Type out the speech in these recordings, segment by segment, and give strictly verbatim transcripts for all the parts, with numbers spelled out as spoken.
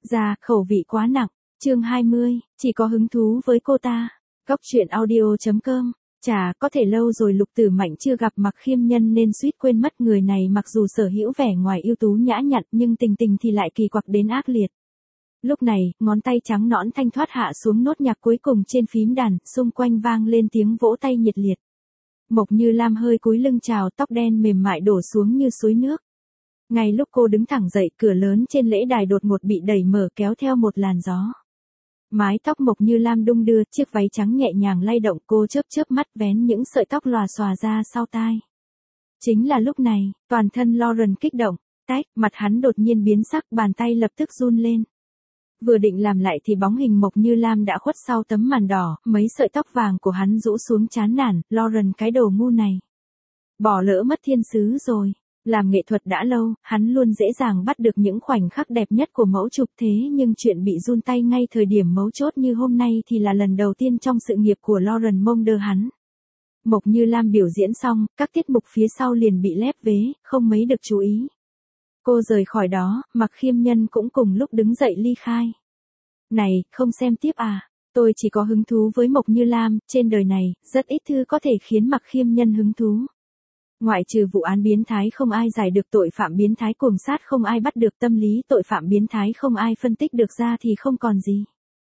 Ra, khẩu vị quá nặng. Chương hai mươi, chỉ có hứng thú với cô ta. Góc truyện audio chấm com. Chà, có thể lâu rồi Lục Tử Mạnh chưa gặp Mặc Khiêm Nhân nên suýt quên mất người này, mặc dù sở hữu vẻ ngoài ưu tú nhã nhặn nhưng tình tình thì lại kỳ quặc đến ác liệt. Lúc này, ngón tay trắng nõn thanh thoát hạ xuống nốt nhạc cuối cùng trên phím đàn, xung quanh vang lên tiếng vỗ tay nhiệt liệt. Mộc Như Lam hơi cúi lưng chào, tóc đen mềm mại đổ xuống như suối nước. Ngay lúc cô đứng thẳng dậy, cửa lớn trên lễ đài đột ngột bị đẩy mở kéo theo một làn gió. Mái tóc Mộc Như Lam đung đưa, chiếc váy trắng nhẹ nhàng lay động, cô chớp chớp mắt vén những sợi tóc lòa xòa ra sau tai. Chính là lúc này, toàn thân Lauren kích động, tách, mặt hắn đột nhiên biến sắc, bàn tay lập tức run lên. Vừa định làm lại thì bóng hình Mộc Như Lam đã khuất sau tấm màn đỏ, mấy sợi tóc vàng của hắn rũ xuống chán nản, Lauren cái đồ ngu này. Bỏ lỡ mất thiên sứ rồi. Làm nghệ thuật đã lâu, hắn luôn dễ dàng bắt được những khoảnh khắc đẹp nhất của mẫu chụp, thế nhưng chuyện bị run tay ngay thời điểm mấu chốt như hôm nay thì là lần đầu tiên trong sự nghiệp của Lauren Monder hắn. Mộc Như Lam biểu diễn xong, các tiết mục phía sau liền bị lép vế, không mấy được chú ý. Cô rời khỏi đó, Mặc Khiêm Nhân cũng cùng lúc đứng dậy ly khai. Này, không xem tiếp à? Tôi chỉ có hứng thú với Mộc Như Lam, trên đời này, rất ít thứ có thể khiến Mặc Khiêm Nhân hứng thú. Ngoại trừ vụ án biến thái không ai giải được, tội phạm biến thái cuồng sát không ai bắt được, tâm lý tội phạm biến thái không ai phân tích được ra thì không còn gì.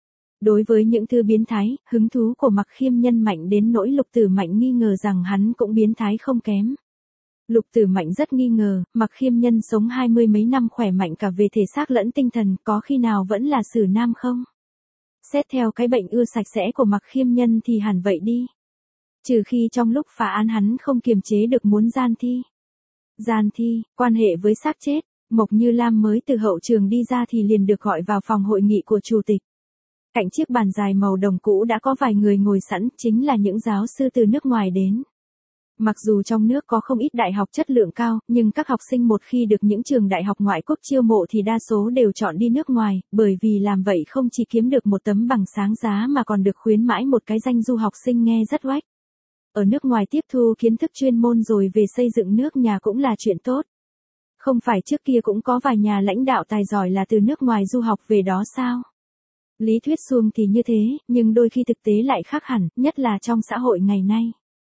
Đối với những thứ biến thái, hứng thú của Mặc Khiêm Nhân mạnh đến nỗi Lục Tử Mạnh nghi ngờ rằng hắn cũng biến thái không kém. Lục Tử Mạnh rất nghi ngờ, Mặc Khiêm Nhân sống hai mươi mấy năm khỏe mạnh cả về thể xác lẫn tinh thần, có khi nào vẫn là xử nam không? Xét theo cái bệnh ưa sạch sẽ của Mặc Khiêm Nhân thì hẳn vậy đi. Trừ khi trong lúc phá án hắn không kiềm chế được muốn gian thi. Gian thi, quan hệ với xác chết, Mộc Như Lam mới từ hậu trường đi ra thì liền được gọi vào phòng hội nghị của chủ tịch. Cạnh chiếc bàn dài màu đồng cũ đã có vài người ngồi sẵn, chính là những giáo sư từ nước ngoài đến. Mặc dù trong nước có không ít đại học chất lượng cao, nhưng các học sinh một khi được những trường đại học ngoại quốc chiêu mộ thì đa số đều chọn đi nước ngoài, bởi vì làm vậy không chỉ kiếm được một tấm bằng sáng giá mà còn được khuyến mãi một cái danh du học sinh nghe rất oách. Ở nước ngoài tiếp thu kiến thức chuyên môn rồi về xây dựng nước nhà cũng là chuyện tốt. Không phải trước kia cũng có vài nhà lãnh đạo tài giỏi là từ nước ngoài du học về đó sao? Lý thuyết suông thì như thế, nhưng đôi khi thực tế lại khác hẳn, nhất là trong xã hội ngày nay.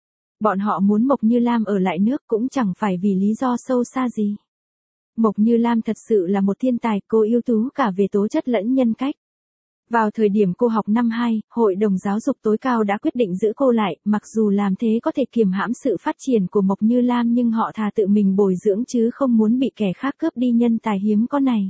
Bọn họ muốn Mộc Như Lam ở lại nước cũng chẳng phải vì lý do sâu xa gì. Mộc Như Lam thật sự là một thiên tài, cô ưu tú cả về tố chất lẫn nhân cách. Vào thời điểm cô học năm hai, Hội đồng Giáo dục tối cao đã quyết định giữ cô lại, mặc dù làm thế có thể kiềm hãm sự phát triển của Mộc Như Lam nhưng họ thà tự mình bồi dưỡng chứ không muốn bị kẻ khác cướp đi nhân tài hiếm có này.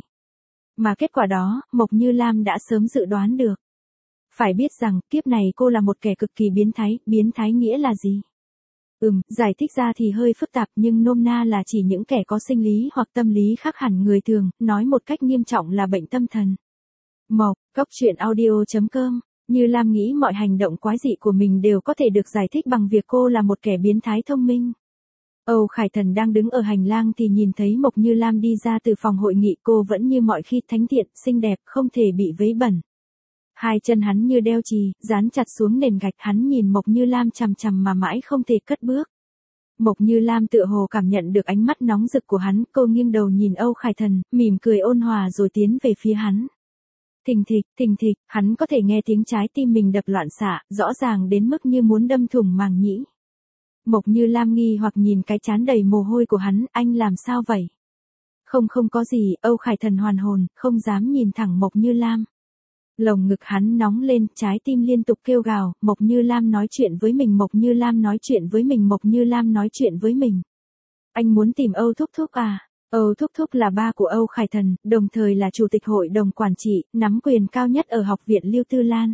Mà kết quả đó, Mộc Như Lam đã sớm dự đoán được. Phải biết rằng, kiếp này cô là một kẻ cực kỳ biến thái, biến thái nghĩa là gì? Ừm, giải thích ra thì hơi phức tạp nhưng nôm na là chỉ những kẻ có sinh lý hoặc tâm lý khác hẳn người thường, nói một cách nghiêm trọng là bệnh tâm thần. Mộc, góc truyện audio chấm com, Như Lam nghĩ mọi hành động quái dị của mình đều có thể được giải thích bằng việc cô là một kẻ biến thái thông minh. Âu Khải Thần đang đứng ở hành lang thì nhìn thấy Mộc Như Lam đi ra từ phòng hội nghị, cô vẫn như mọi khi thánh thiện, xinh đẹp, không thể bị vấy bẩn. Hai chân hắn như đeo chì, dán chặt xuống nền gạch, hắn nhìn Mộc Như Lam chằm chằm mà mãi không thể cất bước. Mộc Như Lam tựa hồ cảm nhận được ánh mắt nóng rực của hắn, cô nghiêng đầu nhìn Âu Khải Thần, mỉm cười ôn hòa rồi tiến về phía hắn. Thình thịch, thình thịch, hắn có thể nghe tiếng trái tim mình đập loạn xạ, rõ ràng đến mức như muốn đâm thủng màng nhĩ. Mộc Như Lam nghi hoặc nhìn cái trán đầy mồ hôi của hắn, anh làm sao vậy? Không không có gì, Âu Khải Thần hoàn hồn, không dám nhìn thẳng Mộc Như Lam. Lồng ngực hắn nóng lên, trái tim liên tục kêu gào, Mộc Như Lam nói chuyện với mình, Mộc Như Lam nói chuyện với mình, Mộc Như Lam nói chuyện với mình. Anh muốn tìm Âu Thúc Thúc à? Âu Thúc Thúc là ba của Âu Khải Thần, đồng thời là chủ tịch hội đồng quản trị, nắm quyền cao nhất ở học viện Lưu Tư Lan.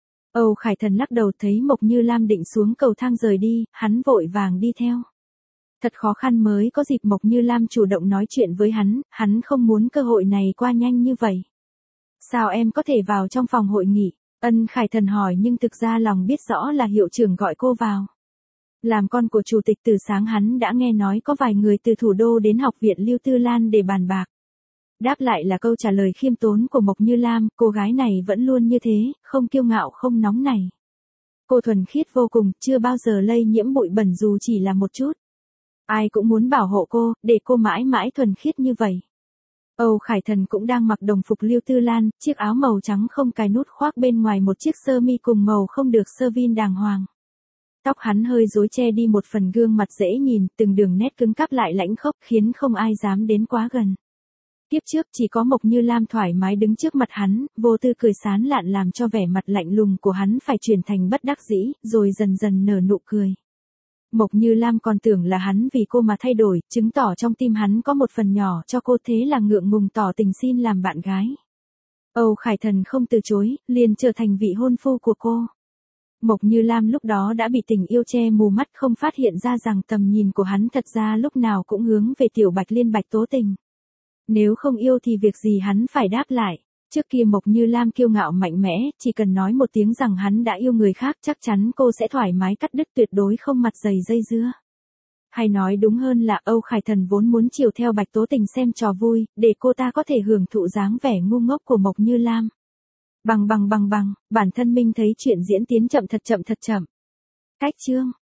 Âu Khải Thần lắc đầu, thấy Mộc Như Lam định xuống cầu thang rời đi, hắn vội vàng đi theo. Thật khó khăn mới có dịp Mộc Như Lam chủ động nói chuyện với hắn, hắn không muốn cơ hội này qua nhanh như vậy. Sao em có thể vào trong phòng hội nghị? Ân Khải Thần hỏi nhưng thực ra lòng biết rõ là hiệu trưởng gọi cô vào. Làm con của chủ tịch từ sáng hắn đã nghe nói có vài người từ thủ đô đến học viện Lưu Tư Lan để bàn bạc. Đáp lại là câu trả lời khiêm tốn của Mộc Như Lam, cô gái này vẫn luôn như thế, không kiêu ngạo không nóng nảy. Cô thuần khiết vô cùng, chưa bao giờ lây nhiễm bụi bẩn dù chỉ là một chút. Ai cũng muốn bảo hộ cô, để cô mãi mãi thuần khiết như vậy. Âu Khải Thần cũng đang mặc đồng phục Lưu Tư Lan, chiếc áo màu trắng không cài nút khoác bên ngoài một chiếc sơ mi cùng màu không được sơ vin đàng hoàng. Tóc hắn hơi rối che đi một phần gương mặt dễ nhìn, từng đường nét cứng cáp lại lãnh khốc khiến không ai dám đến quá gần. Tiếp trước chỉ có Mộc Như Lam thoải mái đứng trước mặt hắn, vô tư cười sán lạn làm cho vẻ mặt lạnh lùng của hắn phải chuyển thành bất đắc dĩ, rồi dần dần nở nụ cười. Mộc Như Lam còn tưởng là hắn vì cô mà thay đổi, chứng tỏ trong tim hắn có một phần nhỏ cho cô, thế là ngượng ngùng tỏ tình xin làm bạn gái. Âu Khải Thần không từ chối, liền trở thành vị hôn phu của cô. Mộc Như Lam lúc đó đã bị tình yêu che mù mắt, không phát hiện ra rằng tầm nhìn của hắn thật ra lúc nào cũng hướng về Tiểu Bạch Liên Bạch tố tình. Nếu không yêu thì việc gì hắn phải đáp lại. Trước kia Mộc Như Lam kiêu ngạo mạnh mẽ, chỉ cần nói một tiếng rằng hắn đã yêu người khác chắc chắn cô sẽ thoải mái cắt đứt, tuyệt đối không mặt dày dây dưa. Hay nói đúng hơn là Âu Khải Thần vốn muốn chiều theo Bạch Tố Tình xem trò vui, để cô ta có thể hưởng thụ dáng vẻ ngu ngốc của Mộc Như Lam. Bằng bằng bằng bằng, bản thân mình thấy chuyện diễn tiến chậm thật chậm thật chậm. Cách chương